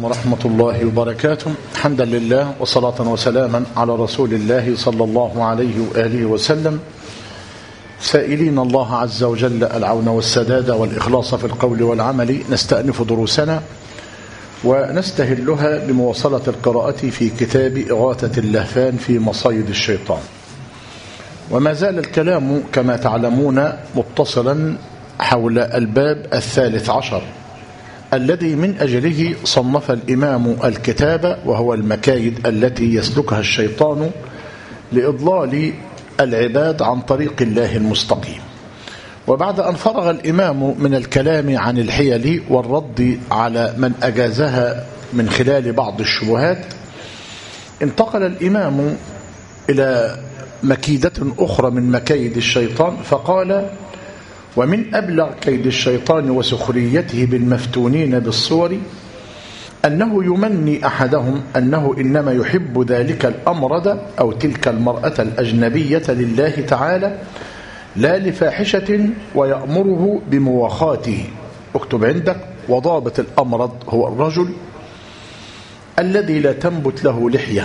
عليكم ورحمة الله وبركاته. حمدا لله وصلاة وسلاما على رسول الله صلى الله عليه وآله وسلم، سائلين الله عز وجل العون والسداد والإخلاص في القول والعمل. نستأنف دروسنا ونستهلها بمواصلة القراءة في كتاب إغاثة اللهفان في مصايد الشيطان. وما زال الكلام كما تعلمون متصلا حول الباب 13 الذي من أجله صنف الإمام الكتاب، وهو المكايد التي يسلكها الشيطان لإضلال العباد عن طريق الله المستقيم. وبعد أن فرغ الإمام من الكلام عن الحيل والرد على من أجازها من خلال بعض الشبهات، انتقل الإمام إلى مكيدة أخرى من مكايد الشيطان، فقال: ومن أبلغ كيد الشيطان وسخريته بالمفتونين بالصور أنه يمني أحدهم أنه إنما يحب ذلك الأمرد أو تلك المرأة الأجنبية لله تعالى لا لفاحشة، ويأمره بمواخاته. اكتب عندك: وضابط الأمرد هو الرجل الذي لا تنبت له لحية،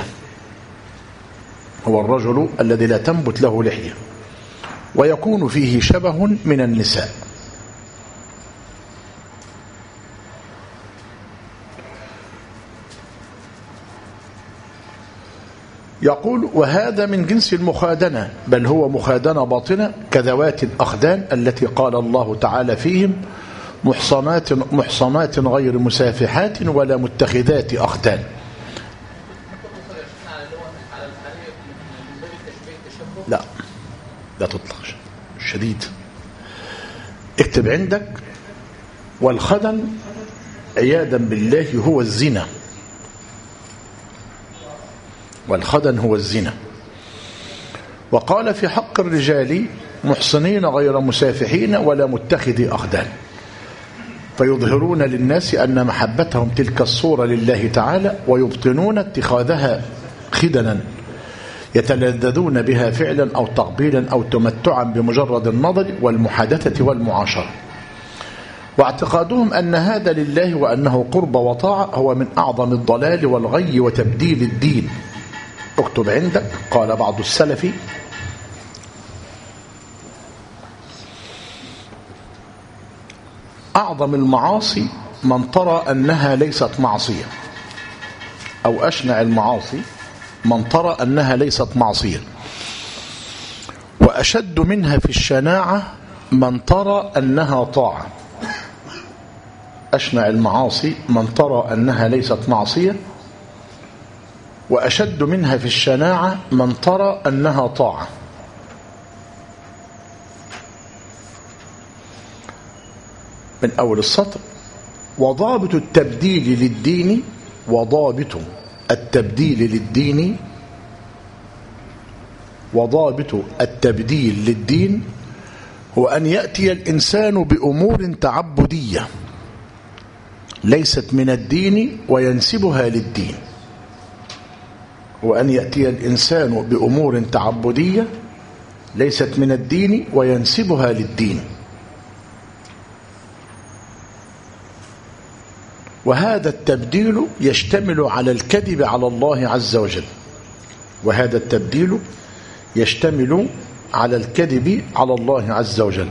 هو الرجل الذي لا تنبت له لحية ويكون فيه شبه من النساء. يقول: وهذا من جنس المخادنة، بل هو مخادنة باطنة كذوات الأخدان التي قال الله تعالى فيهم: محصنات غير مسافحات ولا متخذات أخدان. لا تطلق شديد. اكتب عندك: والخدن عياذا بالله هو الزنا، والخدن هو الزنا. وقال في حق الرجال: محصنين غير مسافحين ولا متخذي أخدان، فيظهرون للناس أن محبتهم تلك الصورة لله تعالى، ويبطنون اتخاذها خدنا يتلذذون بها فعلا أو تقبيلا أو تمتعا بمجرد النظر والمحادثة والمعاشرة. واعتقادهم أن هذا لله وأنه قرب وطاعة هو من أعظم الضلال والغي وتبديل الدين. اكتب عندك: قال بعض السلف: أعظم المعاصي من ترى أنها ليست معصية، أو أشنع المعاصي من ترى أنها ليست معصية، وأشد منها في الشناعة من ترى أنها طاعة. أشنع المعاصي من ترى أنها ليست معصية، وأشد منها في الشناعة من ترى أنها طاعة. من أول السطر: وضابط التبديل للدين، وضابط التبديل للدين، وضابط التبديل للدين هو أن يأتي الإنسان بأمور تعبدية ليست من الدين وينسبها للدين، وأن يأتي الإنسان بأمور تعبدية ليست من الدين وينسبها للدين. وهذا التبديل يشتمل على الكذب على الله عز وجل، وهذا التبديل يشتمل على الكذب على الله عز وجل.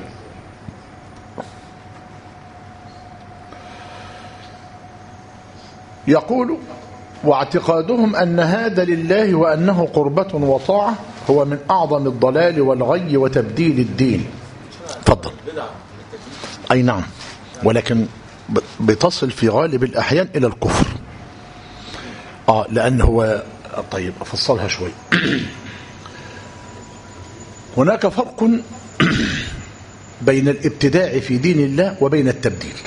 يقول: واعتقادهم أن هذا لله وأنه قربة وطاعة هو من أعظم الضلال والغي وتبديل الدين. تفضل. أي نعم، ولكن بتصل في غالب الأحيان إلى الكفر. لأن هو طيب أفصلها شوي. هناك فرق بين الابتداع في دين الله وبين التبديل،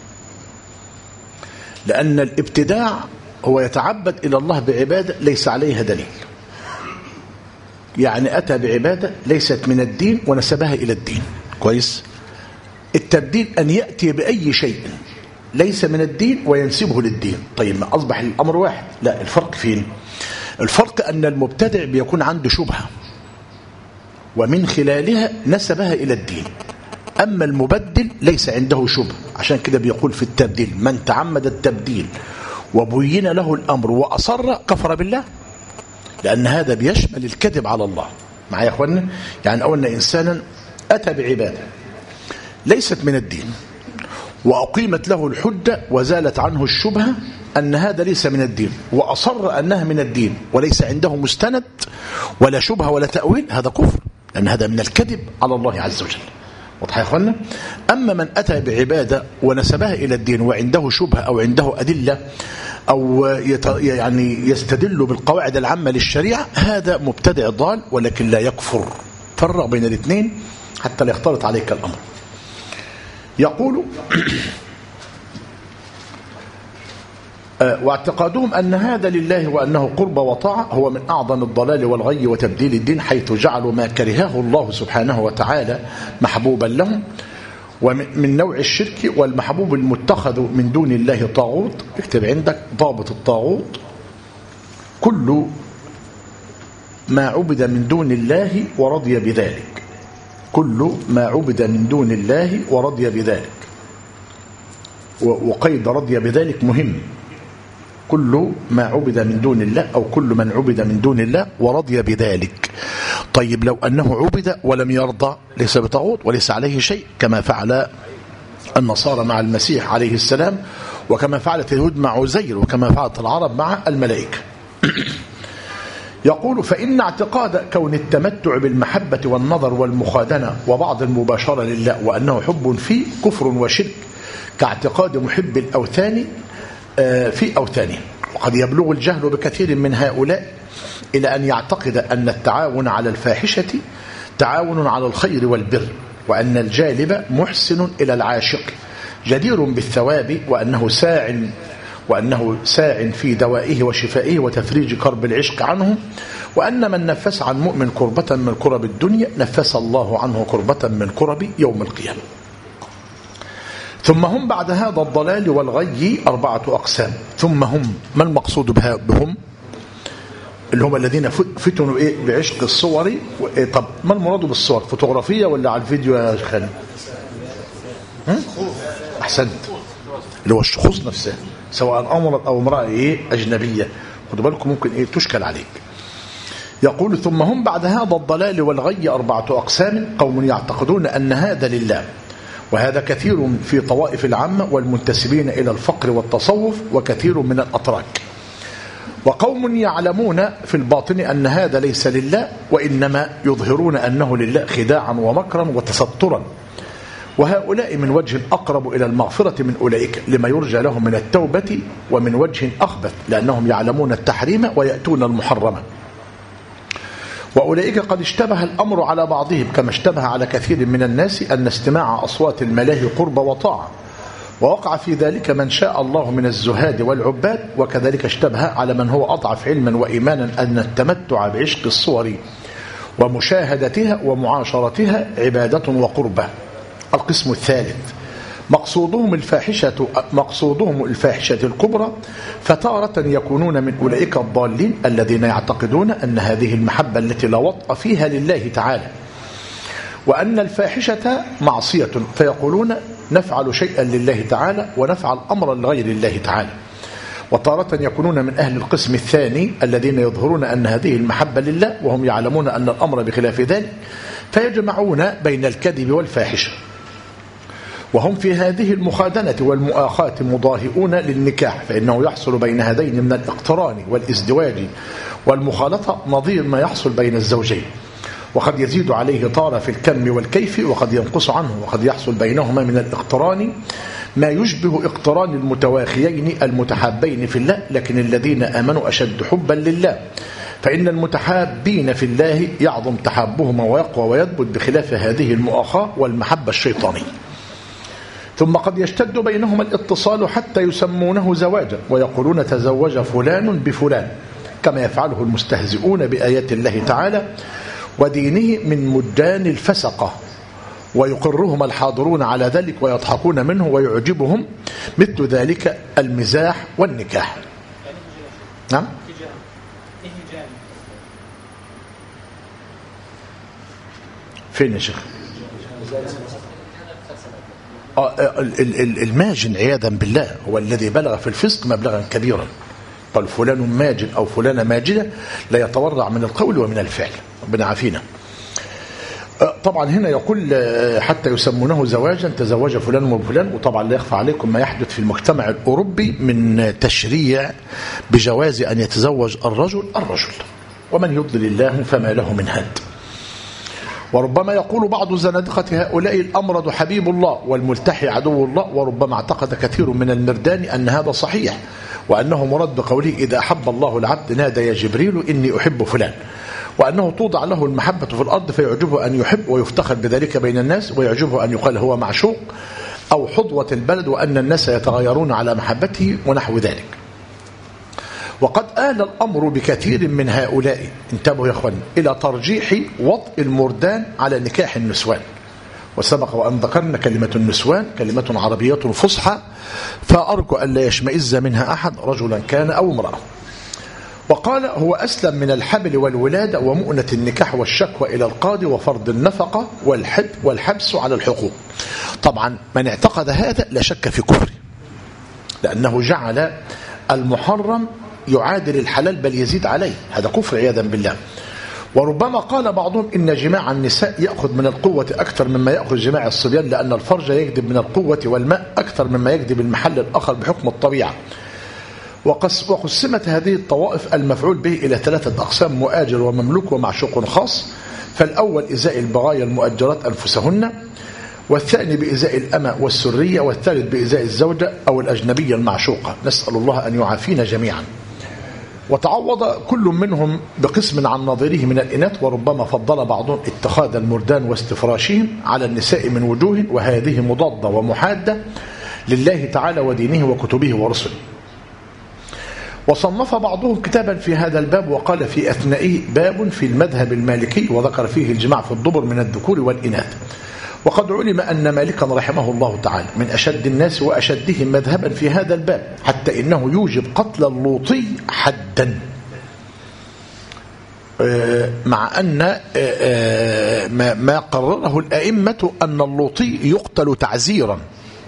لأن الابتداع هو يتعبد إلى الله بعبادة ليس عليها دليل، يعني أتى بعبادة ليست من الدين ونسبها إلى الدين. كويس. التبديل أن يأتي بأي شيء ليس من الدين وينسبه للدين. طيب ما أصبح الأمر واحد؟ لا، الفرق فين؟ الفرق أن المبتدع بيكون عنده شبهة ومن خلالها نسبها إلى الدين، أما المبدل ليس عنده شبهة. عشان كده بيقول في التبديل: من تعمد التبديل وبين له الأمر وأصر كفر بالله، لأن هذا بيشمل الكذب على الله. معايا يا أخوانا؟ يعني أو أن إنسانا أتى بعبادة ليست من الدين وأقيمت له الحجة وزالت عنه الشبهة أن هذا ليس من الدين، وأصر أنها من الدين وليس عنده مستند ولا شبهة ولا تأويل، هذا كفر، لأن هذا من الكذب على الله عز وجل. واضح يا أخوانا؟ أما من أتى بعبادة ونسبها إلى الدين وعنده شبهة أو عنده أدلة أو يعني يستدل بالقواعد العامة للشريعة، هذا مبتدع ضال ولكن لا يكفر. فرق بين الاثنين حتى لا يختلط عليك الأمر. يقول واعتقادهم أن هذا لله وأنه قرب وطاعة هو من أعظم الضلال والغي وتبديل الدين، حيث جعلوا ما كرهه الله سبحانه وتعالى محبوبا لهم، ومن نوع الشرك والمحبوب المتخذ من دون الله طاغوت. اكتب عندك ضابط الطاغوت: كل ما عبد من دون الله ورضي بذلك، كل ما عبد من دون الله ورضي بذلك. وقيد رضي بذلك مهم، كل ما عبد من دون الله أو كل من عبد من دون الله ورضي بذلك. طيب لو أنه عبد ولم يرضى ليس بطاغوت وليس عليه شيء، كما فعل النصارى مع المسيح عليه السلام، وكما فعلت اليهود مع عزير، وكما فعلت العرب مع الملائكة. يقول: فإن اعتقاد كون التمتع بالمحبة والنظر والمخادنة وبعض المباشرة لله وأنه حب فيه كفر وشرك، كاعتقاد محب الأوثان في أوثانه. وقد يبلغ الجهل بكثير من هؤلاء إلى أن يعتقد أن التعاون على الفاحشة تعاون على الخير والبر، وأن الجالب محسن إلى العاشق جدير بالثواب، وأنه ساع في دوائه وشفائه وتفريج كرب العشق عنه، وأن من نفس عن مؤمن كربة من كرب الدنيا نفس الله عنه كربة من كرب يوم القيامة. ثم هم بعد هذا الضلال والغي 4 أقسام. ثم هم، ما المقصود بهم؟ اللي هم الذين فتنوا بعشق الصور. طب ما المراد بالصور؟ فوتوغرافية ولا على الفيديو يا خالد؟ أحسنت، اللي هو الشخوص نفسها، سواء أمرت أو امرأة أجنبية. خدوا بالكم ممكن تشكل عليك. يقول: ثم هم بعد هذا الضلال والغي 4 أقسام: قوم يعتقدون أن هذا لله، وهذا كثير في طوائف العامة والمنتسبين إلى الفقر والتصوف، وكثير من الأتراك. وقوم يعلمون في الباطن أن هذا ليس لله، وإنما يظهرون أنه لله خداعا ومكرا وتسترا، وهؤلاء من وجه أقرب إلى المغفرة من أولئك لما يرجى لهم من التوبة، ومن وجه أخبث لأنهم يعلمون التحريم ويأتون المحرمة. وأولئك قد اشتبه الأمر على بعضهم، كما اشتبه على كثير من الناس أن استماع أصوات الملاهي قرب وطاعة، ووقع في ذلك من شاء الله من الزهاد والعباد. وكذلك اشتبه على من هو أضعف علما وإيمانا أن التمتع بعشق الصور ومشاهدتها ومعاشرتها عبادة وقربة. القسم الثالث: مقصودهم الفاحشة الكبرى، فتارة يكونون من أولئك الضالين الذين يعتقدون أن هذه المحبة التي لا وطأ فيها لله تعالى، وأن الفاحشة معصية، فيقولون نفعل شيئا لله تعالى ونفعل أمرا لغير الله تعالى. وتارة يكونون من أهل القسم الثاني الذين يظهرون أن هذه المحبة لله وهم يعلمون أن الأمر بخلاف ذلك، فيجمعون بين الكذب والفاحشة. وهم في هذه المخادنة والمؤاخاة مضاهئون للنكاح، فإنه يحصل بين هذين من الاقتران والازدواج والمخالطة نظير ما يحصل بين الزوجين، وقد يزيد عليه طارة في الكم والكيف، وقد ينقص عنه، وقد يحصل بينهما من الاقتران ما يشبه اقتران المتواخيين المتحابين في الله، لكن الذين آمنوا أشد حبا لله، فإن المتحابين في الله يعظم تحابهما ويقوى ويثبت، بخلاف هذه المؤاخاة والمحبة الشيطانية. ثم قد يشتد بينهما الاتصال حتى يسمونه زواجا، ويقولون تزوج فلان بفلان، كما يفعله المستهزئون بآيات الله تعالى ودينه من مدان الفسقة، ويقرهم الحاضرون على ذلك ويضحكون منه ويعجبهم مثل ذلك المزاح والنكاح. نعم. فين يا شيخ؟ الماجن عياذا بالله هو الذي بلغ في الفسق مبلغا كبيرا. قال فلان ماجن أو فلانة ماجنة لا يتورع من القول ومن الفعل. ربنا عافينا. طبعا هنا يقول حتى يسمونه زواجا، تزوج فلان وفلان. وطبعا لا يخفى عليكم ما يحدث في المجتمع الأوروبي من تشريع بجواز أن يتزوج الرجل، ومن يضلل الله فما له من هاد. وربما يقول بعض زنادقة هؤلاء الأمرد حبيب الله والملتحي عدو الله، وربما اعتقد كثير من المردان أن هذا صحيح، وأنه مراد بقوله إذا أحب الله العبد نادى يا جبريل إني أحب فلان، وأنه توضع له المحبة في الأرض فيعجبه أن يحب ويفتخر بذلك بين الناس، ويعجبه أن يقال هو معشوق أو حظوة البلد، وأن الناس يتغيرون على محبته ونحو ذلك. وقد آل الأمر بكثير من هؤلاء، انتبهوا يا أخوان، إلى ترجيح وطء المردان على نكاح النسوان. وسبق وأن ذكرنا كلمة النسوان كلمة عربية فصحى، فأرجو أن لا يشمئز منها أحد رجلا كان أو امرأة. وقال هو أسلم من الحبل والولادة ومؤنة النكاح والشكوى إلى القاضي وفرض النفقة والحبس على الحقوق. طبعا من اعتقد هذا لا شك في كفره، لأنه جعل المحرم يعادل الحلال بل يزيد عليه، هذا كفر عياذا بالله. وربما قال بعضهم إن جماع النساء يأخذ من القوة أكثر مما يأخذ جماع الصبيان، لأن الفرج يجذب من القوة والماء أكثر مما يجذب المحل الآخر بحكم الطبيعة. وقسمت هذه الطوائف المفعول به إلى 3 أقسام: مؤاجر ومملوك ومعشوق خاص. فالأول إزاء البغايا المؤجرات أنفسهن، والثاني بإزاء الأمة والسرية، والثالث بإزاء الزوجة أو الأجنبية المعشوقة. نسأل الله أن يعافينا جميعا. وتعوض كل منهم بقسم عن نظيره من الإناث، وربما فضل بعضهم اتخاذ المردان واستفراشهم على النساء من وجوه، وهذه مضادة ومحادة لله تعالى ودينه وكتبه ورسله. وصنف بعضهم كتابا في هذا الباب، وقال في أثنائه باب في المذهب المالكي، وذكر فيه الجماع في الدبر من الذكور والإناث. وقد علم أن مالكا رحمه الله تعالى من أشد الناس وأشدهم مذهبا في هذا الباب، حتى إنه يوجب قتل اللوطي حدا، مع أن ما قرره الأئمة أن اللوطي يقتل تعزيرا.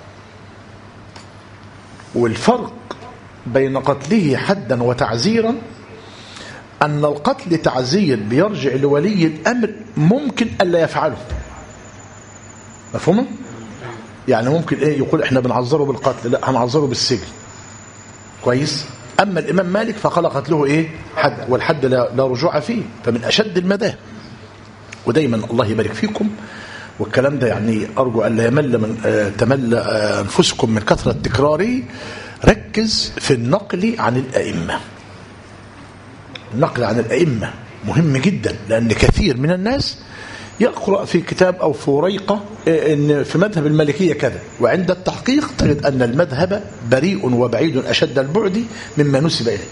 والفرق بين قتله حدا وتعزيرا أن القتل تعزير بيرجع لولي الأمر ممكن ألا يفعله، مفهوم؟ يعني ممكن يقول احنا بنعذره بالقتل، لا هنعذره بالسجن، كويس. أما الإمام مالك فقال قتله حد، والحد لا رجوع فيه، فمن أشد المذاهب. ودايما الله يبارك فيكم، والكلام ده يعني أرجو أن لا تمل أنفسكم من كثرة تكراره. ركز في النقل عن الأئمة. النقل عن الأئمة مهم جدا، لأن كثير من الناس يقرأ في كتاب أو في وريقة إن في مذهب المالكية كذا، وعند التحقيق تجد أن المذهب بريء وبعيد أشد البعد مما نسب إليه.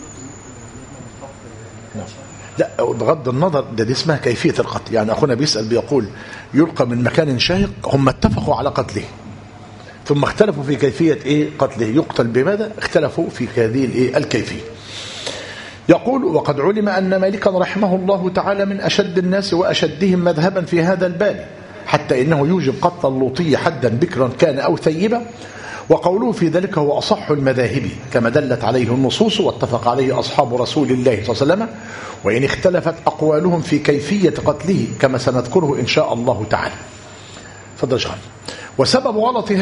لا، بغض النظر، دي اسمها كيفية القتل. يعني أخونا بيسأل بيقول يلقى من مكان شاهق، هم اتفقوا على قتله ثم اختلفوا في كيفية قتله، يقتل بماذا؟ اختلفوا في هذه الكيفية. يقول وقد علم أن مالكا رحمه الله تعالى من أشد الناس وأشدهم مذهبا في هذا الباب، حتى إنه يوجب قتل اللوطي حدا بكرا كان أو ثيبا. وقوله في ذلك هو أصح المذاهب كما دلت عليه النصوص، واتفق عليه أصحاب رسول الله صلى الله عليه وسلم، وإن اختلفت أقوالهم في كيفية قتله كما سنذكره إن شاء الله تعالى. فضل شغل. وسبب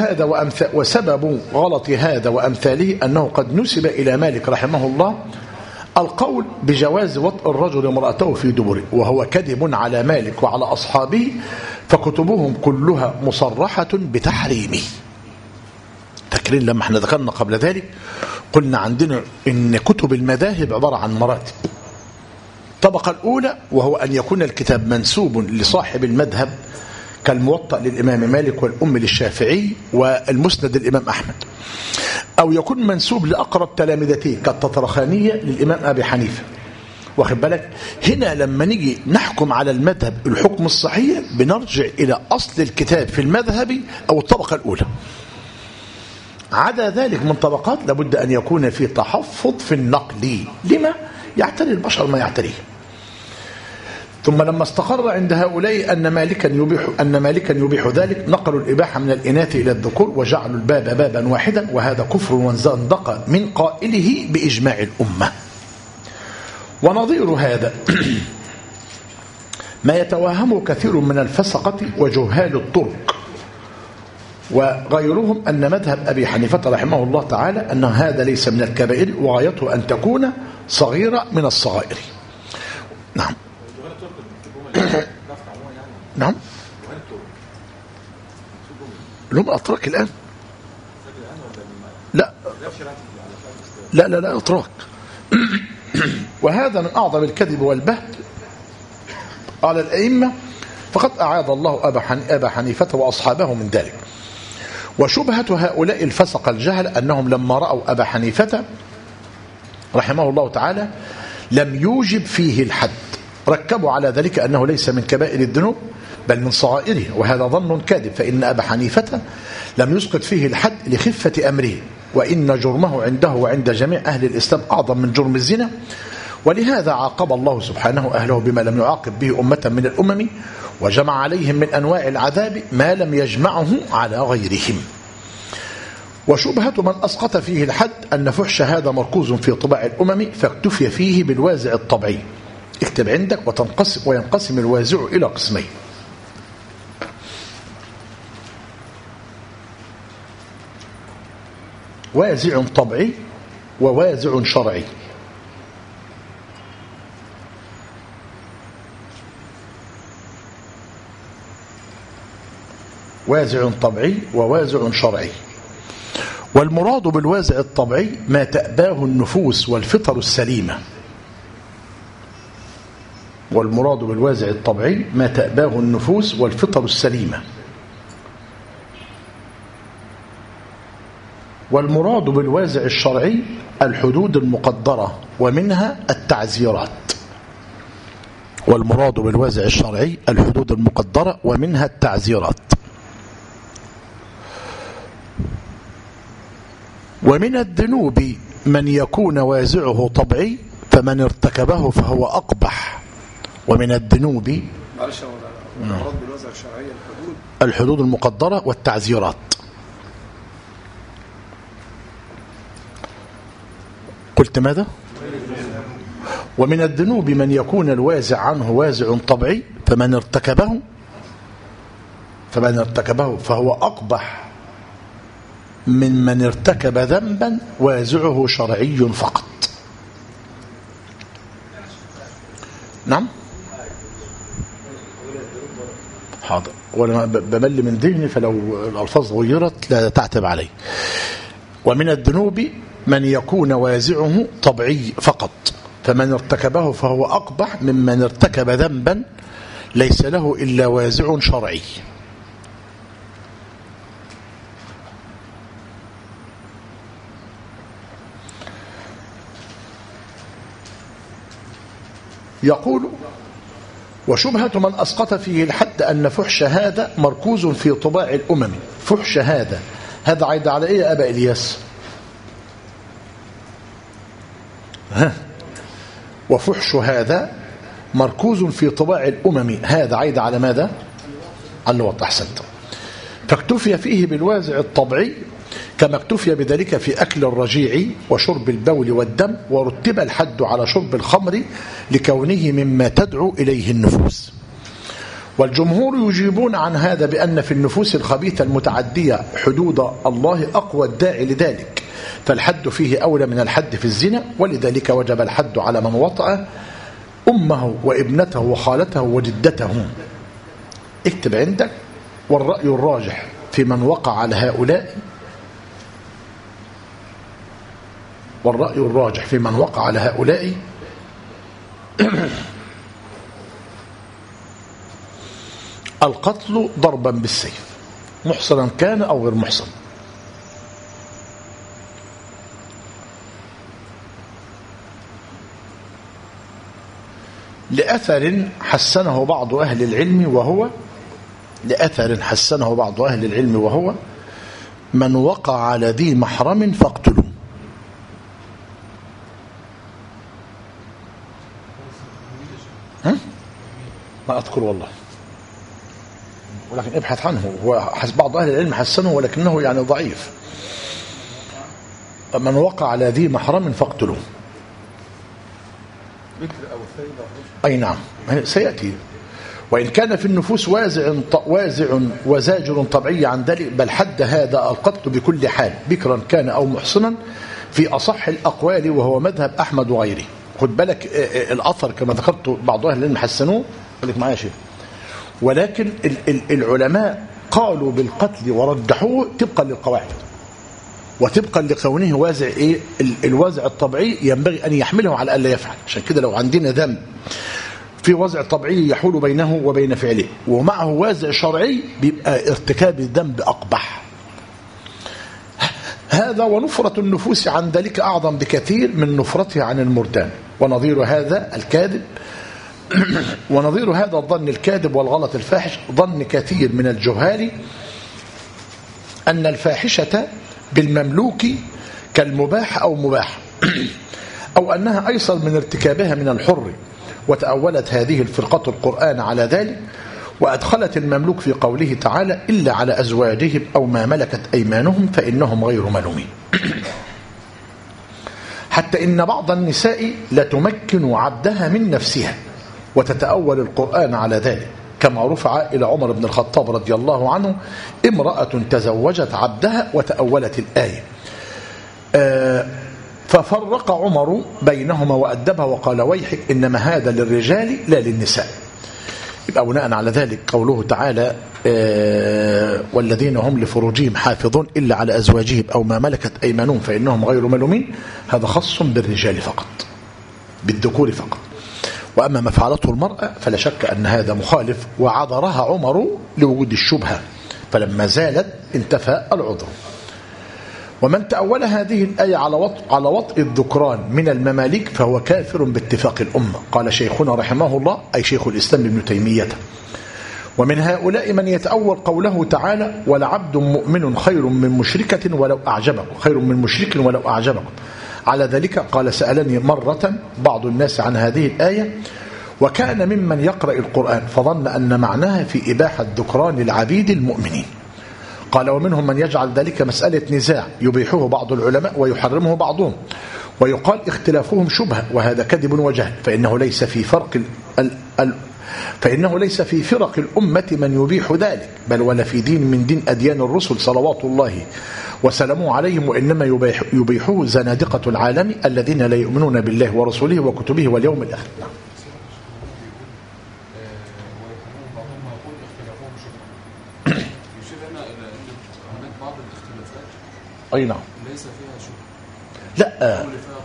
غلط هذا وأمثاله أنه قد نسب إلى مالك رحمه الله القول بجواز وطء الرجل امرأته في دبره، وهو كذب على مالك وعلى أصحابه، فكتبهم كلها مصرحة بتحريمه. تكرين لما احنا ذكرنا قبل ذلك قلنا عندنا إن كتب المذاهب عبارة عن مراتب. الطبقة الأولى وهو أن يكون الكتاب منسوب لصاحب المذهب، كالموطأ للإمام مالك والأم للشافعي والمسند للإمام أحمد، أو يكون منسوب لأقرب تلامذته كالتطرخانية للإمام أبي حنيفة. واخد بالك؟ هنا لما نيجي نحكم على المذهب الحكم الصحيح بنرجع إلى أصل الكتاب في المذهب أو الطبقة الأولى. عدا ذلك من طبقات لابد أن يكون في تحفظ في النقل، لما يعتري البشر ما يعتريه. ثم لما استقر عند هؤلاء أن مالكا يبيح ذلك، نقلوا الإباحة من الإناث إلى الذكور وجعلوا الباب بابا واحدا، وهذا كفر وزندقة من قائله بإجماع الأمة. ونظير هذا ما يتوهمه كثير من الفسقة وجهال الطرق وغيرهم أن مذهب أبي حنيفة رحمه الله تعالى أن هذا ليس من الكبائر، وغايته أن تكون صغيرة من الصغائر. نعم. نعم. لهم أتراك الآن؟ لا لا لا لا أتراك. وهذا من أعظم الكذب والبهت على الأئمة، فقد أعاذ الله أبا حنيفة وأصحابه من ذلك. وشبهة هؤلاء الفسق الجهل أنهم لما رأوا أبا حنيفة رحمه الله تعالى لم يوجب فيه الحد، ركبوا على ذلك أنه ليس من كبائر الذنوب بل من صغائره، وهذا ظن كاذب، فإن أبا حنيفة لم يسقط فيه الحد لخفة أمره، وإن جرمه عنده وعند جميع أهل الإسلام أعظم من جرم الزنا، ولهذا عاقب الله سبحانه أهله بما لم يعاقب به أمة من الأمم، وجمع عليهم من أنواع العذاب ما لم يجمعه على غيرهم. وشبهة من أسقط فيه الحد أن فحش هذا مركوز في طباع الأمم، فاكتفي فيه بالوازع الطبيعي. اكتب عندك وينقسم الوازع إلى قسمين: وازع طبيعي ووازع شرعي. وازع طبيعي ووازع شرعي. والمراد بالوازع الطبيعي ما تأباه النفوس والفطر السليمة. والمراد بالوازع الطبيعي ما تأباه النفوس والفطر السليمة. والمراد بالوازع الشرعي الحدود المقدرة ومنها التعزيرات. والمراد بالوازع الشرعي الحدود المقدرة ومنها التعزيرات. ومن الذنوب من يكون وازعه طبيعي فمن ارتكبه فهو أقبح. ومن الذنوب الحدود المقدرة والتعزيرات. قلت ماذا؟ ومن الذنوب من يكون الوازع عنه وازع طبيعي فمن ارتكبه فهو أقبح من ارتكب ذنبا وازعه شرعي فقط. نعم. حاضر، وأنا بمل من ذهني فلو الألفاظ غيرت لا تعتب علي. ومن الذنوب من يكون وازعه طبيعي فقط فمن ارتكبه فهو أقبح ممن ارتكب ذنبا ليس له إلا وازع شرعي. يقول: وشبهة من أسقط فيه الحد أن فحش هذا مركوز في طباع الأمم. فحش هذا عايد على إيه يا أبا إلياس؟ وفحش هذا مركوز في طباع الأمم، هذا عايد على ماذا؟ على الوضع. أحسنت. فاكتفي فيه بالوازع الطبيعي كما اكتفي بذلك في أكل الرجيع وشرب البول والدم، ورتب الحد على شرب الخمر لكونه مما تدعو إليه النفوس. والجمهور يجيبون عن هذا بأن في النفوس الخبيثة المتعدية حدود الله أقوى الداعي لذلك، فالحد فيه أولى من الحد في الزنا، ولذلك وجب الحد على من وطأ أمه وابنته وخالته وجدته. اكتب عندك: والرأي الراجح في من وقع على هؤلاء، والرأي الراجح في من وقع على هؤلاء القتل ضربا بالسيف، محصنا كان أو غير محصن. لأثر حسنه بعض أهل العلم وهو من وقع على ذي محرم فاقتلوا. ما أذكر والله، ولكن ابحث عنه. بعض أهل العلم حسنه ولكنه يعني ضعيف. من وقع على ذي محرم فاقتلوه. أي نعم سيأتي. وإن كان في النفوس وازع وزاجر طبيعي عن ذلك، بل حد هذا القتل بكل حال بكرا كان أو محصنا في أصح الأقوال، وهو مذهب أحمد وغيره. خد بالك الأثر كما ذكرت بعض أهل العلم حسنوه، خليك معايا شيء. ولكن العلماء قالوا بالقتل ورجحوه طبقا للقواعد وطبقا لكونه وازع الوازع الطبيعي ينبغي أن يحمله على ألا يفعل. عشان كده لو عندنا ذنب في وازع طبيعي يحول بينه وبين فعله ومعه وازع شرعي، بيبقى ارتكاب الذنب أقبح. هذا ونفرة النفوس عن ذلك أعظم بكثير من نفرتها عن المرتان. ونظير هذا الكاذب ونظير هذا الظن الكاذب والغلط الفاحش ظن كثير من الجهال أن الفاحشة بالمملوك كالمباح أو مباح أو أنها أيسر من ارتكابها من الحر. وتأولت هذه الفرقة القرآن على ذلك، وأدخلت المملوك في قوله تعالى إلا على أزواجهم أو ما ملكت أيمانهم فإنهم غير ملومين. حتى إن بعض النساء لتمكن عبدها من نفسها، وتتأول القرآن على ذلك، كما رفع إلى عمر بن الخطاب رضي الله عنه امرأة تزوجت عبدها وتأولت الآية، ففرق عمر بينهما وأدبها وقال ويحك إنما هذا للرجال لا للنساء. يبقى بناء على ذلك قوله تعالى والذين هم لفروجهم حافظون إلا على أزواجهم أو ما ملكت أيمانهم فإنهم غير ملومين، هذا خاص بالرجال فقط، بالذكور فقط. وأما ما فعلته المرأة فلا شك أن هذا مخالف، وعذرها عمر لوجود الشبهة، فلما زالت انتفى العذر. ومن تأول هذه الآية على وطء الذكران من المماليك فهو كافر باتفاق الأمة. قال شيخنا رحمه الله أي شيخ الإسلام ابن تيمية. ومن هؤلاء من يتأول قوله تعالى ولعبد مؤمن خير من مشركة ولو أعجبكم، خير من مشرك ولو أعجبكم. على ذلك قال سألني مرة بعض الناس عن هذه الآية، وكان ممن يقرأ القرآن فظن أن معناها في إباحة ذكران العبيد المؤمنين. قال ومنهم من يجعل ذلك مسألة نزاع يبيحه بعض العلماء ويحرمه بعضهم، ويقال اختلافهم شبهة، وهذا كذب وجهل، فإنه ليس في فرق الأمة من يبيح ذلك، بل ولا في دين من دين أديان الرسل صلوات الله وسلامه عليهم، وإنما يبيحه زنادقة العالم الذين لا يؤمنون بالله ورسوله وكتبه واليوم الآخر. أي نعم ليس فيها شبهة. لا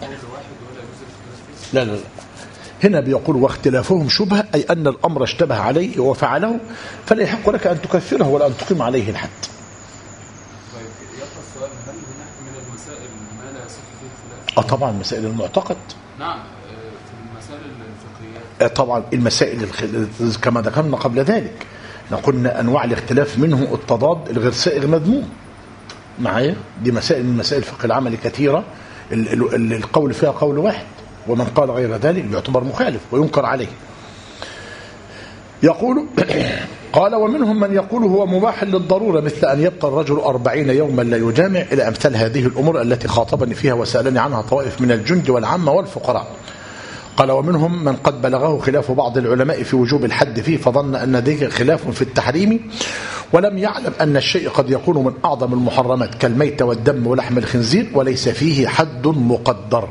لا لا هنا بيقول واختلافهم شبهة، أي أن الأمر اشتبه عليه وفعله فلا يحق لك أن تكفره ولا أن تقيم عليه الحد. طيب يبقى السؤال هل هناك من المسائل ما لا يصح فيه الخلاف؟ طبعا مسائل المعتقد. نعم في المسائل الفقهية طبعا المسائل كما ذكرنا قبل ذلك قلنا أنواع الاختلاف منه التضاد الغير سائغ مذموم معايا، دي مسائل من مسائل الفقه العملي كثيرة القول فيها قول واحد، ومن قال غير ذلك يعتبر مخالف وينكر عليه. يقول قال ومنهم من يقول هو مباح للضرورة، مثل أن يبقى الرجل 40 يوما لا يجامع، إلى أمثال هذه الأمور التي خاطبني فيها وسألني عنها طوائف من الجند والعامة والفقراء. قال ومنهم من قد بلغه خلاف بعض العلماء في وجوب الحد فيه، فظن أن ذلك خلاف في التحريم، ولم يعلم أن الشيء قد يكون من أعظم المحرمات كالميت والدم ولحم الخنزير وليس فيه حد مقدر.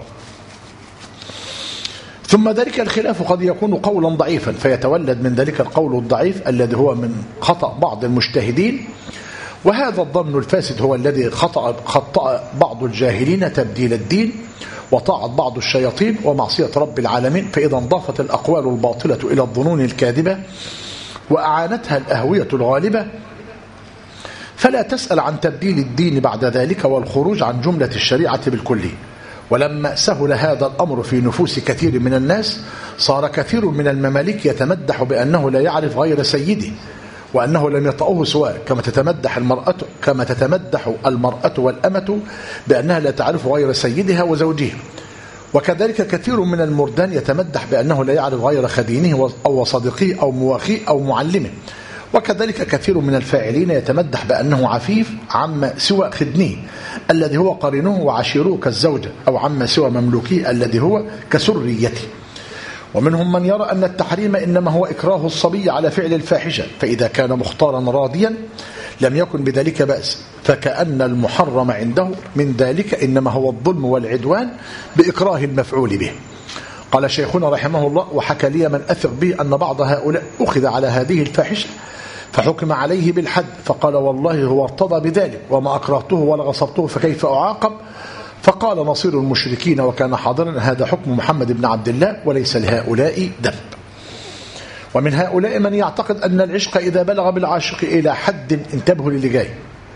ثم ذلك الخلاف قد يكون قولا ضعيفا، فيتولد من ذلك القول الضعيف الذي هو من خطأ بعض المجتهدين، وهذا الظن الفاسد هو الذي خطأ بعض الجاهلين تبديل الدين وطاعت بعض الشياطين ومعصية رب العالمين. فإذا انضافت الأقوال الباطلة إلى الظنون الكاذبة وأعانتها الأهوية الغالبة، فلا تسأل عن تبديل الدين بعد ذلك والخروج عن جملة الشريعة بالكلية. ولما سهل هذا الأمر في نفوس كثير من الناس، صار كثير من المماليك يتمدح بأنه لا يعرف غير سيده، وأنه لم يطأه سواء، كما تتمدح المرأة والأمة بأنها لا تعرف غير سيدها وزوجها. وكذلك كثير من المردان يتمدح بأنه لا يعرف غير خدينه أو صديقه أو مواخيه أو معلمه. وكذلك كثير من الفاعلين يتمدح بأنه عفيف عما سوى خدنيه الذي هو قرينه وعشيره كالزوجة، أو عما سوى مملوكيه الذي هو كسريته. ومنهم من يرى أن التحريم إنما هو إكراه الصبي على فعل الفاحشة، فإذا كان مختارا راضيا لم يكن بذلك بأس، فكأن المحرم عنده من ذلك إنما هو الظلم والعدوان بإكراه المفعول به. قال شيخنا رحمه الله: وحكى لي من أثق به أن بعض هؤلاء أخذ على هذه الفاحشة فحكم عليه بالحد، فقال: والله هو ارتضى بذلك وما أكرهته ولا غصبته فكيف أعاقب؟ فقال نصير المشركين وكان حاضرا: هذا حكم محمد بن عبد الله وليس لهؤلاء ذنب. ومن هؤلاء من يعتقد أن العشق إذا بلغ بالعاشق إلى حد، انتبهوا للي جاي،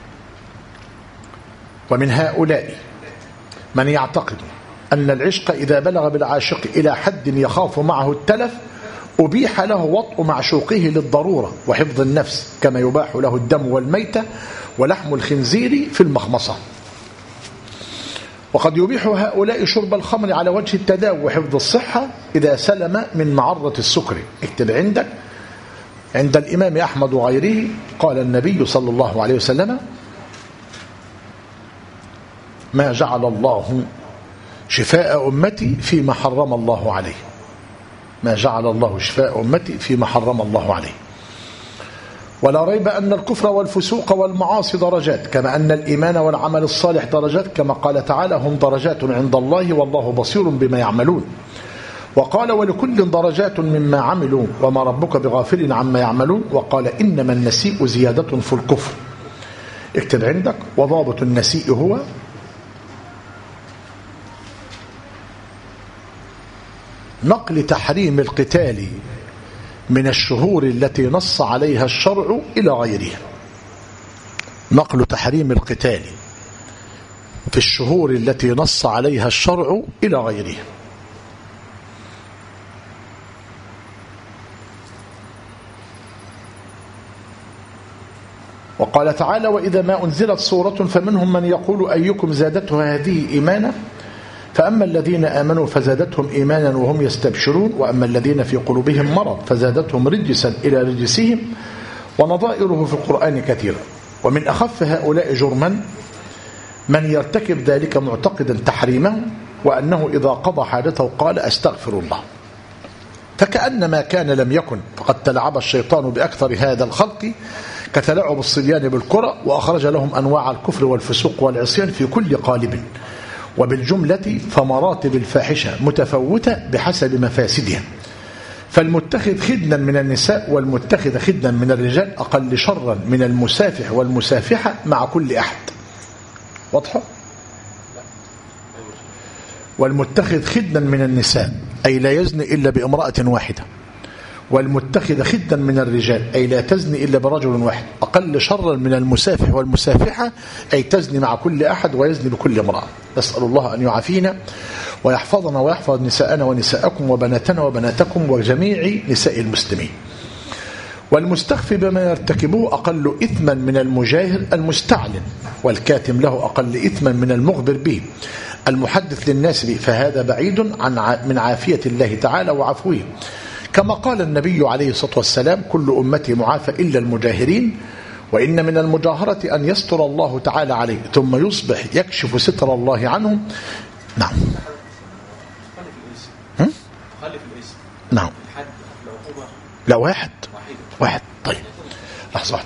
ومن هؤلاء من يعتقد أن العشق إذا بلغ بالعاشق إلى حد يخاف معه التلف أبيح له وطء معشوقه للضرورة وحفظ النفس، كما يباح له الدم والميتة ولحم الخنزير في المخمصة. وقد يبيح هؤلاء شرب الخمر على وجه التداوي وحفظ الصحة إذا سلم من معرة السكر. اكتب عندك: عند الإمام أحمد وغيره قال النبي صلى الله عليه وسلم: ما جعل الله شفاء أمتي فيما حرم الله عليه. ما جعل الله شفاء أمتي فيما حرم الله عليه. ولا ريب أن الكفر والفسوق والمعاصي درجات، كما أن الإيمان والعمل الصالح درجات، كما قال تعالى: هم درجات عند الله والله بصير بما يعملون. وقال: ولكل درجات مما عملوا وما ربك بغافل عما يعملون. وقال: إنما النسيء زيادة في الكفر. اكتب عندك: وضابط النسيء هو نقل تحريم القتال من الشهور التي نص عليها الشرع إلى غيرها. نقل تحريم القتال في الشهور التي نص عليها الشرع إلى غيرها. وقال تعالى: وإذا ما أنزلت سورة فمنهم من يقول أيكم زادته هذه إيمانا، فأما الذين آمنوا فزادتهم إيمانا وهم يستبشرون، وأما الذين في قلوبهم مرض فزادتهم رجسا إلى رجسهم، ونظائره في القرآن كثيرا. ومن أخف هؤلاء جرما من يرتكب ذلك معتقدا تحريمه، وأنه إذا قضى حاجته قال: أستغفر الله، فكأن ما كان لم يكن. فقد تلعب الشيطان بأكثر هذا الخلق كتلعب الصبيان بالكرة، وأخرج لهم أنواع الكفر والفسوق والعصيان في كل قالب. وبالجملة فمراتب الفاحشة متفوتة بحسب مفاسدها، فالمتخذ خدنا من النساء والمتخذ خدنا من الرجال أقل شرا من المسافح والمسافحة مع كل أحد. واضحة؟ والمتخذ خدنا من النساء أي لا يزني إلا بامرأة واحدة، والمتخذ خدا من الرجال أي لا تزني إلا برجل واحد أقل شرا من المسافح والمسافحة أي تزني مع كل أحد ويزني بكل امرأة. نسأل الله أن يعافينا ويحفظنا ويحفظ نساءنا ونساءكم وبناتنا وبناتكم وجميع نساء المسلمين. والمستخفي بما يرتكبه أقل إثما من المجاهر المستعلن، والكاتم له أقل إثما من المخبر به المحدث للناس به، فهذا بعيد من عافية الله تعالى وعفوه. كما قال النبي عليه الصلاة والسلام: كل أمتي معافى إلا المجاهرين، وإن من المجاهرة أن يستر الله تعالى عليه ثم يصبح يكشف ستر الله عنهم. نعم. نعم. لا واحد. طيب لحظة.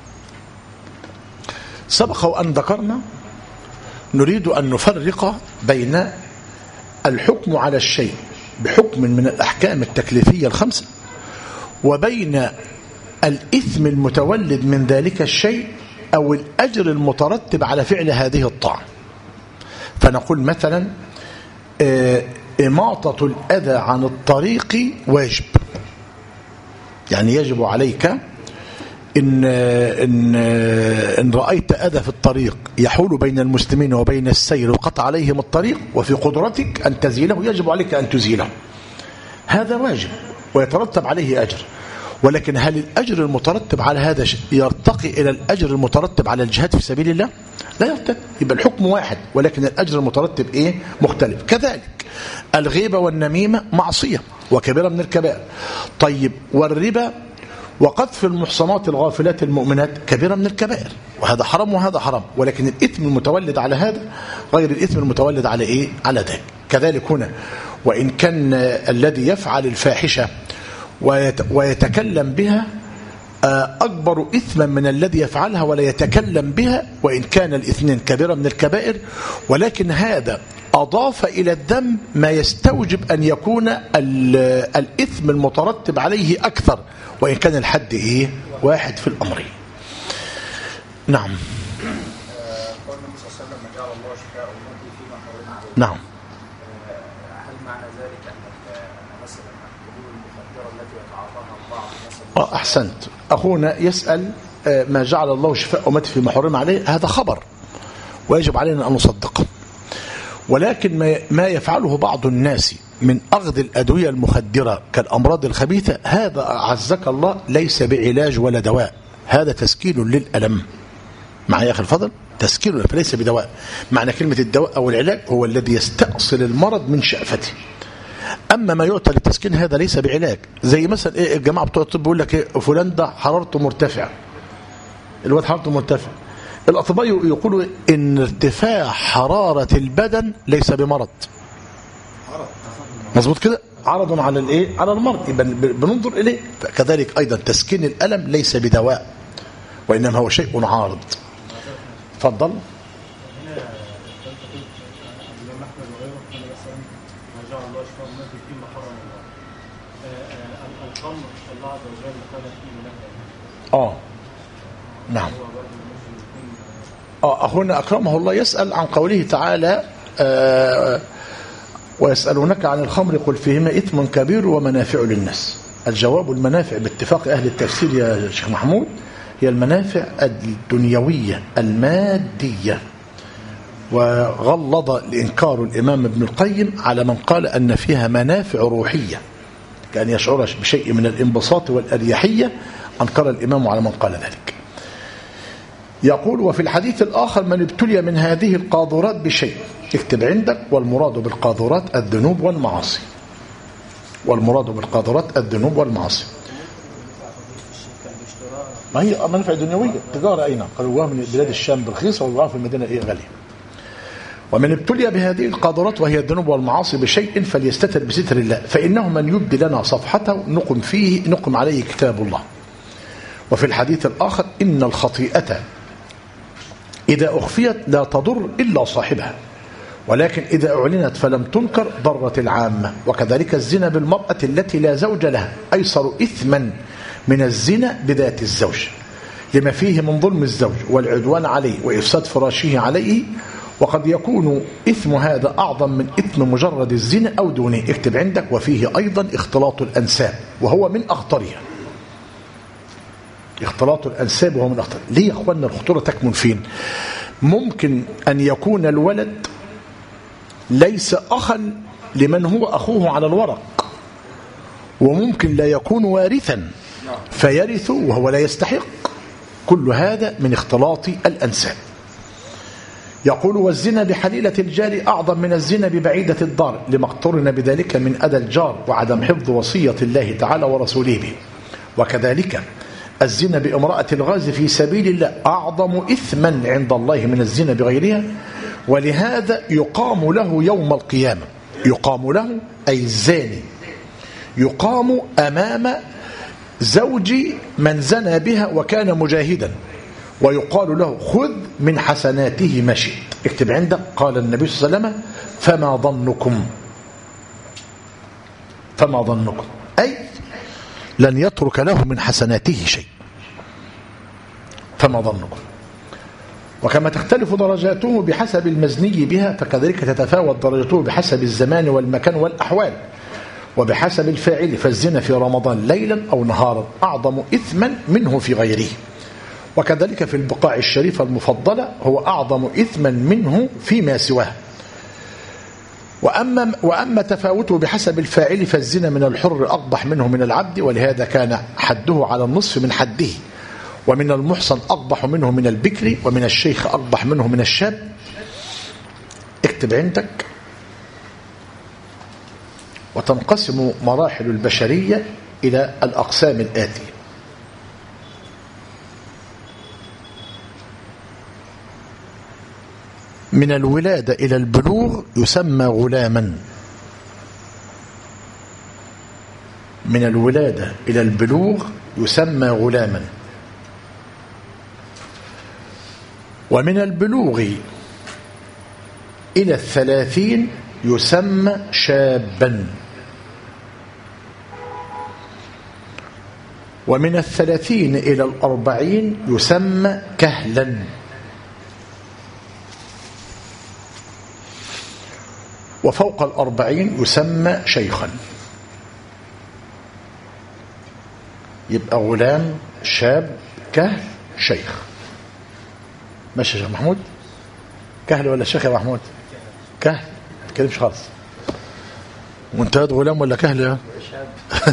سبق وأن ذكرنا نريد أن نفرق بين الحكم على الشيء بحكم من الأحكام التكليفية الخمسة، وبين الإثم المتولد من ذلك الشيء أو الأجر المترتب على فعل هذه الطاعة. فنقول مثلا: إماطة الأذى عن الطريق واجب، يعني يجب عليك إن رأيت أذى في الطريق يحول بين المسلمين وبين السير وقطع عليهم الطريق وفي قدرتك أن تزيله يجب عليك أن تزيله، هذا واجب ويترتب عليه أجر. ولكن هل الأجر المترتب على هذا يرتقي إلى الأجر المترتب على الجهاد في سبيل الله؟ لا يرتقي. يبقى الحكم واحد ولكن الأجر المترتب مختلف. كذلك الغيبة والنميمة معصية وكبيرة من الكبائر. طيب والربا وقذف المحصنات الغافلات المؤمنات كبيرة من الكبائر، وهذا حرام وهذا حرام، ولكن الإثم المتولد على هذا غير الإثم المتولد على إيه؟ على ذلك. كذلك هنا، وإن كان الذي يفعل الفاحشة ويتكلم بها أكبر إثما من الذي يفعلها ولا يتكلم بها، وإن كان الاثنين كبيرة من الكبائر، ولكن هذا أضاف إلى الذنب ما يستوجب أن يكون الإثم المترتب عليه أكثر، وإن كان الحد إيه؟ واحد في الأمرين. نعم. قال النبي صلى الله عليه وسلم ما جعل الله شفاء أمتي فيما حرم عليه. نعم. هل معنى ذلك أن مثلا الحبوب المخدرة التي يتعاطاها البعض مثلا؟ أحسنت. أخونا يسأل ما جعل الله شفاء أمتي فيما حرم عليه، هذا خبر ويجب علينا أن نصدقه، ولكن ما يفعله بعض الناس من أخذ الأدوية المخدرة كالأمراض الخبيثة، هذا عزك الله ليس بعلاج ولا دواء، هذا تسكين للألم. معي يا أخي الفضل؟ تسكين فليس بدواء. معنى كلمة الدواء أو العلاج هو الذي يستأصل المرض من شأفته. أما ما يعطى للتسكين هذا ليس بعلاج. زي مثلا إيه الجماعة بتوع الطب بيقول لك إيه فلان ده حرارته مرتفعة، الواد حرارته مرتفعة. الأطباء يقولوا إن ارتفاع حرارة البدن ليس بمرض. مظبوط كده؟ عرض على الايه؟ على المرض، يبقى بننظر اليه. فكذلك ايضا تسكين الالم ليس بدواء، وانما هو شيء عارض. تفضل. نعم. اخونا اكرمه الله يسأل عن قوله تعالى ويسألونك عن الخمر قل فيهما إثم كبير ومنافع للناس. الجواب المنافع باتفاق أهل التفسير يا شيخ محمود هي المنافع الدنيوية المادية، وغلظ الإنكار الإمام ابن القيم على من قال أن فيها منافع روحية كأن يشعر بشيء من الانبساط والأريحية، أنكر الإمام على من قال ذلك. يقول وفي الحديث الآخر من ابتلي من هذه القاذورات بشيء، اكتب عندك، والمراد بالقاذورات الذنوب والمعاصي، والمراد بالقاذورات الذنوب والمعاصي. ما هي منافع دنيوية، تجارة أين قالوا من بلاد الشام برخيصة والله في المدينة إيه غالية. ومن ابتلي بهذه القاذورات وهي الذنوب والمعاصي بشيء فليستتر بستر الله، فإنه من يبدي لنا صفحته نقم عليه كتاب الله. وفي الحديث الآخر إن الخطيئة إذا أخفيت لا تضر إلا صاحبها، ولكن إذا أعلنت فلم تنكر ضرت العامة. وكذلك الزنا بالمرأة التي لا زوج لها أيسر إثما من الزنا بذات الزوج، لما فيه من ظلم الزوج والعدوان عليه وإفساد فراشه عليه، وقد يكون إثم هذا أعظم من إثم مجرد الزنا أو دونه. اكتب عندك وفيه أيضا اختلاط الأنساب وهو من أخطرها. اختلاط الأنساب وهو من أخطر. ليه يا أخوانا الخطورة تكمن فين؟ ممكن أن يكون الولد ليس أخا لمن هو أخوه على الورق، وممكن لا يكون وارثا فيرث وهو لا يستحق. كل هذا من اختلاط الأنساب. يقول والزنا بحليلة الجار أعظم من الزنا ببعيدة الدار، لما اقترن بذلك من أذى الجار وعدم حفظ وصية الله تعالى ورسوله به. وكذلك الزنا بامرأة الغاز في سبيل الله أعظم إثما عند الله من الزنا بغيرها، ولهذا يقام له يوم القيامة، يقام له أي الزاني يقام أمام زوج من زنى بها وكان مجاهدا، ويقال له خذ من حسناته ما شئت. اكتب عندك قال النبي صلى الله عليه وسلم فما ظنكم أي لن يترك له من حسناته شيء. فما ظنكم. وكما تختلف درجاته بحسب المزني بها فكذلك تتفاوت درجته بحسب الزمان والمكان والأحوال وبحسب الفاعل، فالزنا في رمضان ليلا أو نهارا أعظم إثما منه في غيره، وكذلك في البقاع الشريفة المفضلة هو أعظم إثما منه فيما سواه. وأما تفاوته بحسب الفاعل فالزنا من الحر أقبح منه من العبد، ولهذا كان حده على النصف من حده. ومن المحصن أقبح منه من البكر، ومن الشيخ أقبح منه من الشاب. اكتب عندك وتنقسم مراحل البشرية إلى الأقسام الآتية: من الولادة إلى البلوغ يسمى غلاما. من الولادة إلى البلوغ يسمى غلاما. ومن البلوغ إلى 30 يسمى شابا. ومن 30 إلى 40 يسمى كهلا. وفوق 40 يسمى شيخا. يبقى غلام، شاب، كهل، شيخ. ماشي يا شيخ محمود؟ كهل ولا شيخ يا محمود؟ كهل، ما تتكلمش خالص. وانت غلام ولا كهل يا شاب؟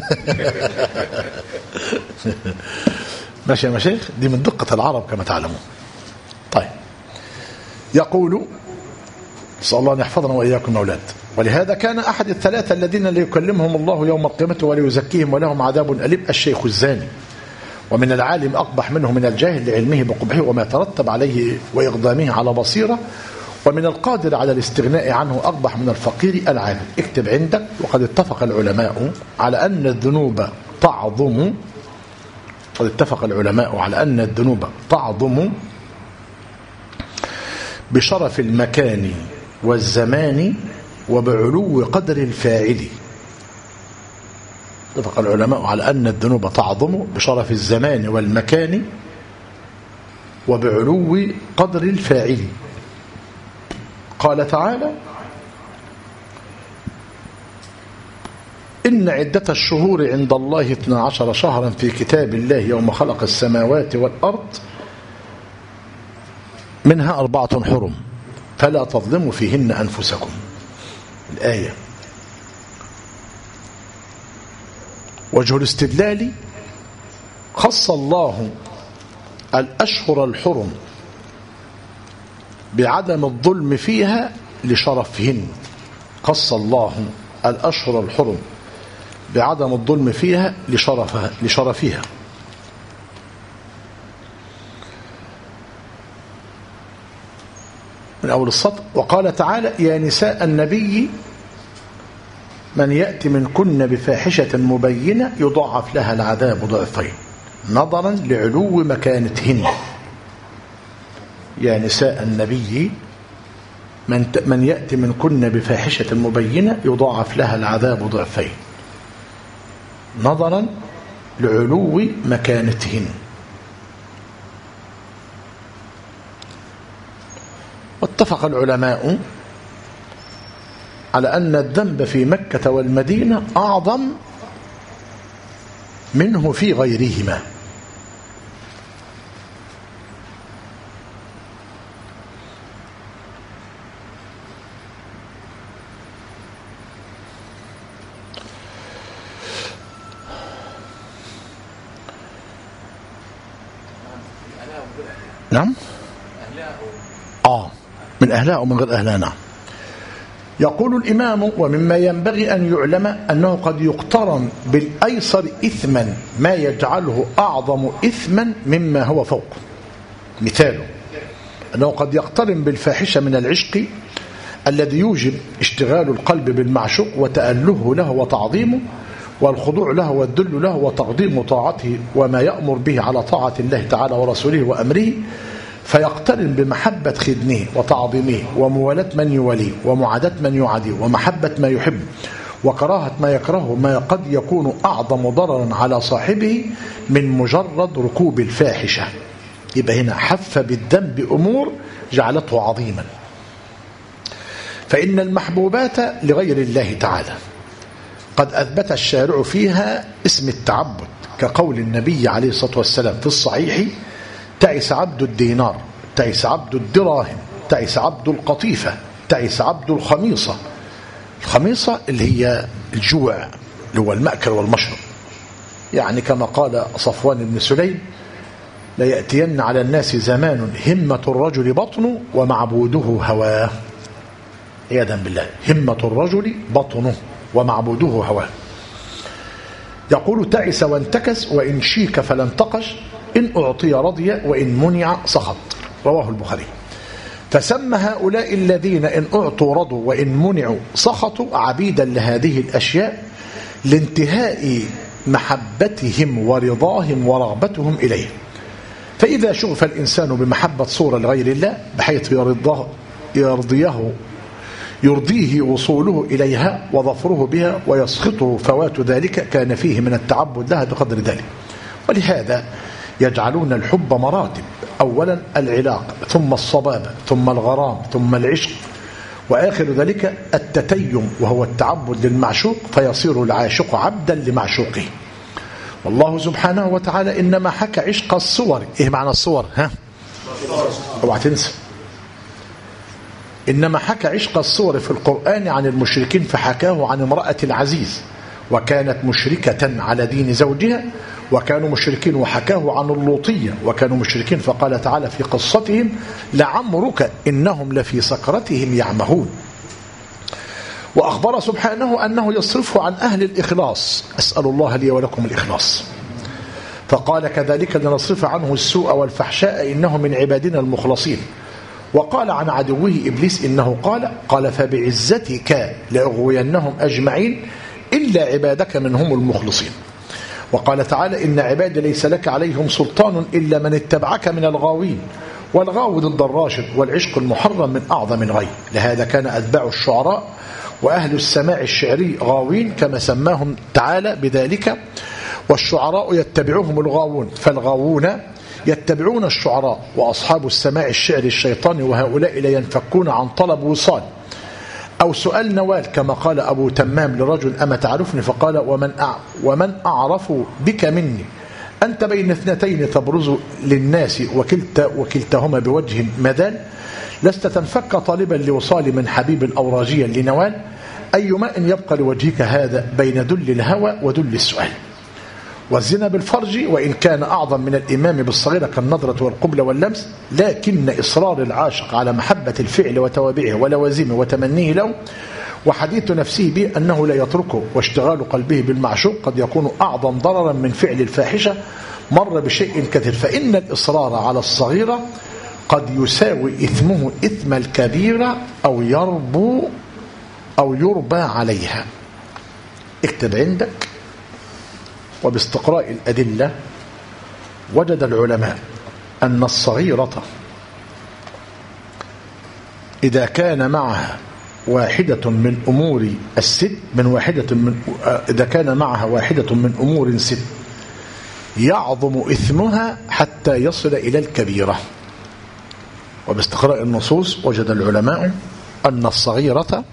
ماشي يا مشايخ، دي من دقة العرب كما تعلمون. طيب، يقول نسأل الله أن يحفظنا وإياكم أولاد. ولهذا كان أحد الثلاثة الذين ليكلمهم الله يوم القيامة وليزكيهم ولهم عذاب أليم الشيخ الزاني. ومن العالم أقبح منه من الجاهل لعلمه بقبحه وما ترتب عليه وإقدامه على بصيرة. ومن القادر على الاستغناء عنه أقبح من الفقير العالم. اكتب عندك: وقد اتفق العلماء على أن الذنوب تعظم. قد اتفق العلماء على أن الذنوب تعظم بشرف المكان والزمان وبعلو قدر الفاعل. اتفق العلماء على أن الذنوب تعظم بشرف الزمان والمكان وبعلو قدر الفاعل. قال تعالى: إن عدة الشهور عند الله 12 شهرا في كتاب الله يوم خلق السماوات والأرض منها 4 حرم فلا تظلموا فيهن أنفسكم. الآية. وجه الاستدلال: خص الله الأشهر الحرم بعدم الظلم فيها لشرفهن. خص الله الأشهر الحرم بعدم الظلم فيها لشرفها. من أول السطر: وقال تعالى: يا نساء النبي من يأتي منكن بفاحشة مبينة يضاعف لها العذاب ضعفين نظرا لعلو مكانتهن. يا نساء النبي من يأتي منكن بفاحشة مبينة يضاعف لها العذاب ضعفين نظرا لعلو مكانتهن. واتفق العلماء على أن الذنب في مكة والمدينة أعظم منه في غيرهما. نعم، من أهلها أو من غير أهلها. نعم. يقول الإمام: ومما ينبغي أن يعلم أنه قد يقترن بالأيسر إثما ما يجعله أعظم إثما مما هو فوق. مثاله أنه قد يقترن بالفاحشة من العشق الذي يوجب اشتغال القلب بالمعشوق وتأله له وتعظيمه والخضوع له والذل له وتقديم طاعته وما يأمر به على طاعة الله تعالى ورسوله وأمره، فيقترن بمحبة خدمه وتعظيمه وموالاة من يوليه ومعاداة من يعاديه ومحبة ما يحب وكراهة ما يكرهه، ما قد يكون أعظم ضررا على صاحبه من مجرد ركوب الفاحشة. يبقى هنا حف بالذنب أمور جعلته عظيما. فإن المحبوبات لغير الله تعالى قد أثبت الشارع فيها اسم التعبد، كقول النبي عليه الصلاة والسلام في الصحيح: تعس عبد الدينار، تعس عبد الدراهم، تعس عبد القطيفة، تعس عبد الخميصة. الخميصة اللي هي الجوع، اللي هو المأكل والمشرب. يعني كما قال صفوان بن سليم: ليأتين على الناس زمان همة الرجل بطنه ومعبوده هواه. عياذا بالله، همة الرجل بطنه ومعبوده هواه. يقول تعس وانتكس وإن شيك فلا انتقش، إن أعطي رضي وإن منع سخط. رواه البخاري. فسمى هؤلاء الذين إن أعطوا رضوا وإن منعوا سخطوا عبيدا لهذه الأشياء لانتهاء محبتهم ورضاهم ورغبتهم إليه. فإذا شغف الإنسان بمحبة صورة لغير الله بحيث يرضيه وصوله إليها وظفره بها ويسخطه فوات ذلك، كان فيه من التعبد لها بقدر ذلك. ولهذا يجعلون الحب مراتب: أولا العلاقة، ثم الصبابة، ثم الغرام، ثم العشق، وآخر ذلك التتيم وهو التعبد للمعشوق، فيصير العاشق عبدا لمعشوقه. والله سبحانه وتعالى إنما حكى عشق الصور. إيه معنى الصور؟ اوعى تنسى. إنما حكى عشق الصور في القرآن عن المشركين، فحكاه عن امرأة العزيز وكانت مشركة على دين زوجها وكانوا مشركين، وحكاه عن اللوطية وكانوا مشركين، فقال تعالى في قصتهم: لعمرك إنهم لفي سكرتهم يعمهون. وأخبر سبحانه أنه يصرفه عن أهل الإخلاص: أسأل الله لي ولكم الإخلاص. فقال: كذلك لنصرف عنه السوء والفحشاء إنه من عبادنا المخلصين. وقال عن عدوه إبليس إنه قال: فبعزتك لأغوينهم أجمعين إلا عبادك منهم المخلصين. وقال تعالى: إن عبادي ليس لك عليهم سلطان إلا من اتبعك من الغاوين. والغاو ضد الراشد، والعشق المحرم من أعظم الغي. لهذا كان أتباع الشعراء وأهل السماع الشعري غاوين كما سماهم تعالى بذلك، والشعراء يتبعهم الغاوون، فالغاوون يتبعون الشعراء، وأصحاب السماع الشعري الشيطان، وهؤلاء لا ينفكون عن طلب وصال أو سؤال نوال، كما قال أبو تمام لرجل: أما تعرفني؟ فقال: ومن أعرف بك مني؟ أنت بين اثنتين تبرز للناس وكلتهما بوجه مدال، لست تنفك طالبا لوصال من حبيب أو راجيا لنوال، أي ماء يبقى لوجهك هذا بين دل الهوى ودل السؤال. والزنا بالفرج وإن كان أعظم من الإمام بالصغيرة كالنظرة والقبلة واللمس، لكن إصرار العاشق على محبة الفعل وتوابعه ولوازمه وتمنيه له وحديث نفسه به أنه لا يتركه، واشتغال قلبه بالمعشوق قد يكون أعظم ضررا من فعل الفاحشة مر بشيء كثير. فإن الإصرار على الصغيرة قد يساوي إثمه إثم الكبيرة أو يربى عليها. اكتب عندك: وباستقراء الأدلة وجد العلماء أن الصغيرة إذا كان معها واحدة من أمور الست إذا كان معها واحدة من أمور ست يعظم إثمها حتى يصل إلى الكبيرة. وباستقراء النصوص وجد العلماء أن الصغيرة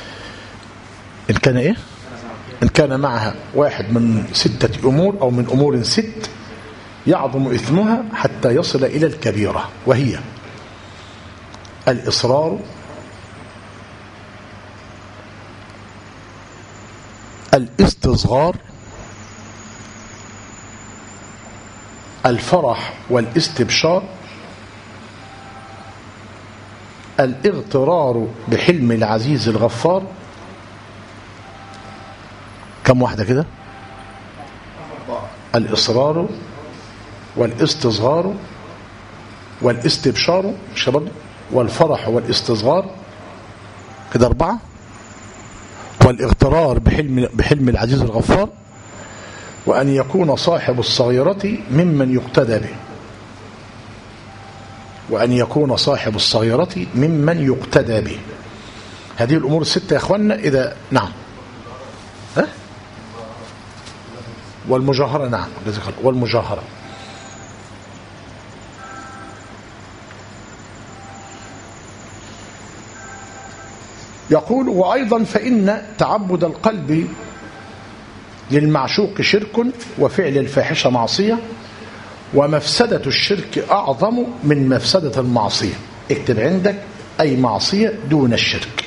إن كان معها واحد من 6 أمور أو من أمور 6 يعظم إثمها حتى يصل إلى الكبيرة، وهي الإصرار، الاستصغار، الفرح والاستبشار، الاغترار بحلم العزيز الغفار. كم واحدة كده؟ الإصرار والاستصغار والاستبشار شباب، والفرح والاستصغار، كده 4. والاغترار بحلم العزيز الغفار، وأن يكون صاحب الصغيرة ممن يقتدى به. وأن يكون صاحب الصغيرة ممن يقتدى به. هذه الأمور 6 يا أخوانا. إذا نعم والمجاهرة، نعم والمجاهرة. يقول: وأيضا فإن تعبد القلب للمعشوق شرك، وفعل الفاحشة معصية، ومفسدة الشرك أعظم من مفسدة المعصية. اكتب عندك: أي معصية دون الشرك.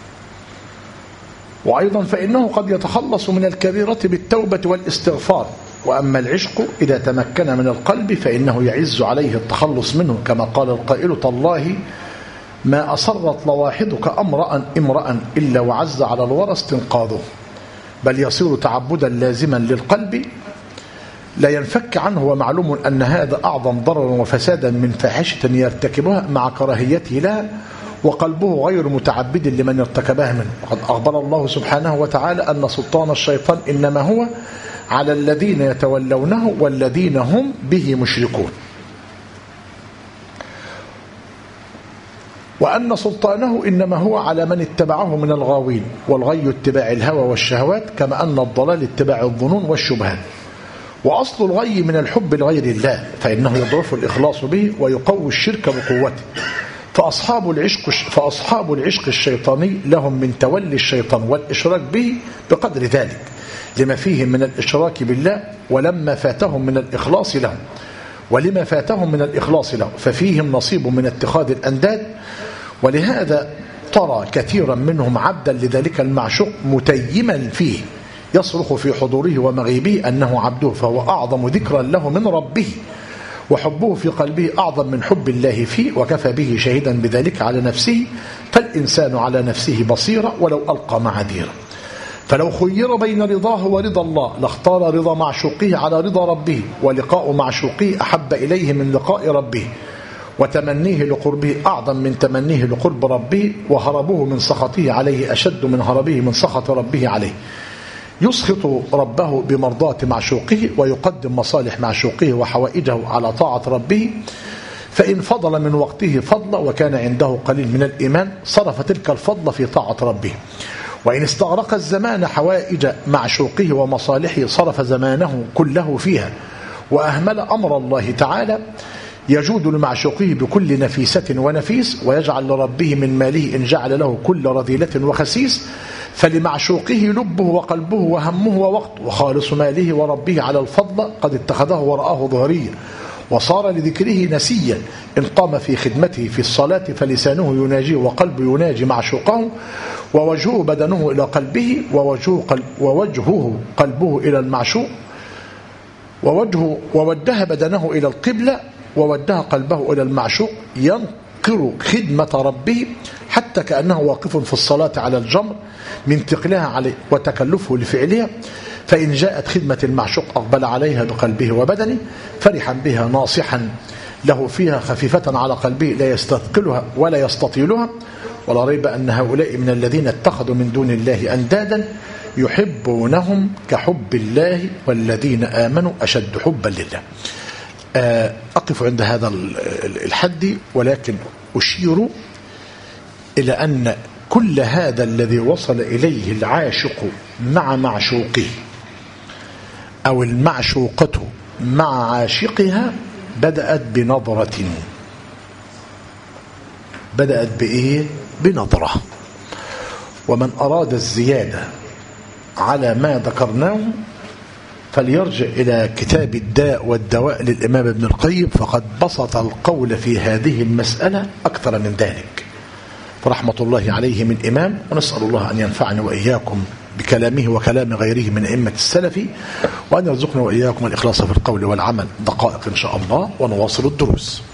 وأيضا فإنه قد يتخلص من الكبيرة بالتوبة والاستغفار، وأما العشق إذا تمكن من القلب فإنه يعز عليه التخلص منه، كما قال القائل: تالله ما أصرت لواحدك امرأ إلا وعز على الورى استنقاذه. بل يصير تعبدا لازما للقلب لا ينفك عنه، ومعلوم أن هذا أعظم ضررا وفسادا من فاحشة يرتكبها مع كراهيته لها، وقلبه غير متعبد لمن ارتكبها منه. وقد أخبر الله سبحانه وتعالى أن سلطان الشيطان إنما هو على الذين يتولونه والذين هم به مشركون، وأن سلطانه إنما هو على من اتبعه من الغاوين، والغي اتباع الهوى والشهوات، كما أن الضلال اتباع الظنون والشبهات. وأصل الغي من الحب لغير الله، فإنه يضعف الإخلاص به ويقوي الشرك بقوته. فأصحاب العشق الشيطاني لهم من تولي الشيطان والإشراك به بقدر ذلك، لما فيه من الإشراك بالله، ولما فاتهم من الإخلاص له ولما فاتهم من الإخلاص له ففيهم نصيب من اتخاذ الأنداد. ولهذا ترى كثيرا منهم عبدا لذلك المعشوق متيما فيه، يصرخ في حضوره ومغيبه أنه عبده، فهو أعظم ذكرا له من ربه، وحبه في قلبه أعظم من حب الله فيه، وكفى به شهيدا بذلك على نفسه، فالإنسان على نفسه بصيرة ولو ألقى معاذيره. فلو خير بين رضاه ورضا الله لاختار رضا معشوقه على رضا ربه، ولقاء معشوقه أحب إليه من لقاء ربه، وتمنيه لقربه أعظم من تمنيه لقرب ربه، وهربه من سخطه عليه أشد من هربه من سخط ربه عليه. يسخط ربه بمرضاة معشوقه، ويقدم مصالح معشوقه وحوائجه على طاعة ربه. فإن فضل من وقته فضل وكان عنده قليل من الإيمان صرف تلك الفضل في طاعة ربه. وإن استغرق الزمان حوائج معشوقه ومصالحه صرف زمانه كله فيها، وأهمل أمر الله تعالى. يجود لمعشوقه بكل نفيسة ونفيس، ويجعل لربه من ماله إن جعل له كل رذيلة وخسيس. فلمعشوقه لبه وقلبه وهمه ووقت، وخالص ماله وربه على الفضل قد اتخذه ورآه ظهريا، وصار لذكره نسيا. إن قام في خدمته في الصلاة فلسانه يناجيه وقلبه يناجي معشوقه، ووجهه بدنه إلى قلبه، ووجهه قلبه إلى المعشوق، ووجه بدنه إلى القبلة، ووجه قلبه إلى المعشوق. ينقر خدمة ربه حتى كأنه واقف في الصلاة على الجمر من ثقلها عليه وتكلفه لفعلها. فإن جاءت خدمة المعشوق أقبل عليها بقلبه وبدنه فرحا بها ناصحا له فيها، خفيفة على قلبه لا يستثقلها ولا يستطيلها. ولا ريب أن هؤلاء من الذين اتخذوا من دون الله أندادا يحبونهم كحب الله، والذين آمنوا أشد حبا لله. أقف عند هذا الحد، ولكن أشير إلى أن كل هذا الذي وصل إليه العاشق مع معشوقه أو المعشوقة مع عاشقها بدأت بنظرة. بدأت بإيه؟ بنظرة. ومن أراد الزيادة على ما ذكرناه فليرجع إلى كتاب الداء والدواء للإمام ابن القيم، فقد بسط القول في هذه المسألة أكثر من ذلك، فرحمة الله عليه من إمام. ونسأل الله أن ينفعني وإياكم بكلامه وكلام غيره من أئمة السلف، وأن يرزقنا وإياكم الإخلاص في القول والعمل. دقائق إن شاء الله ونواصل الدروس.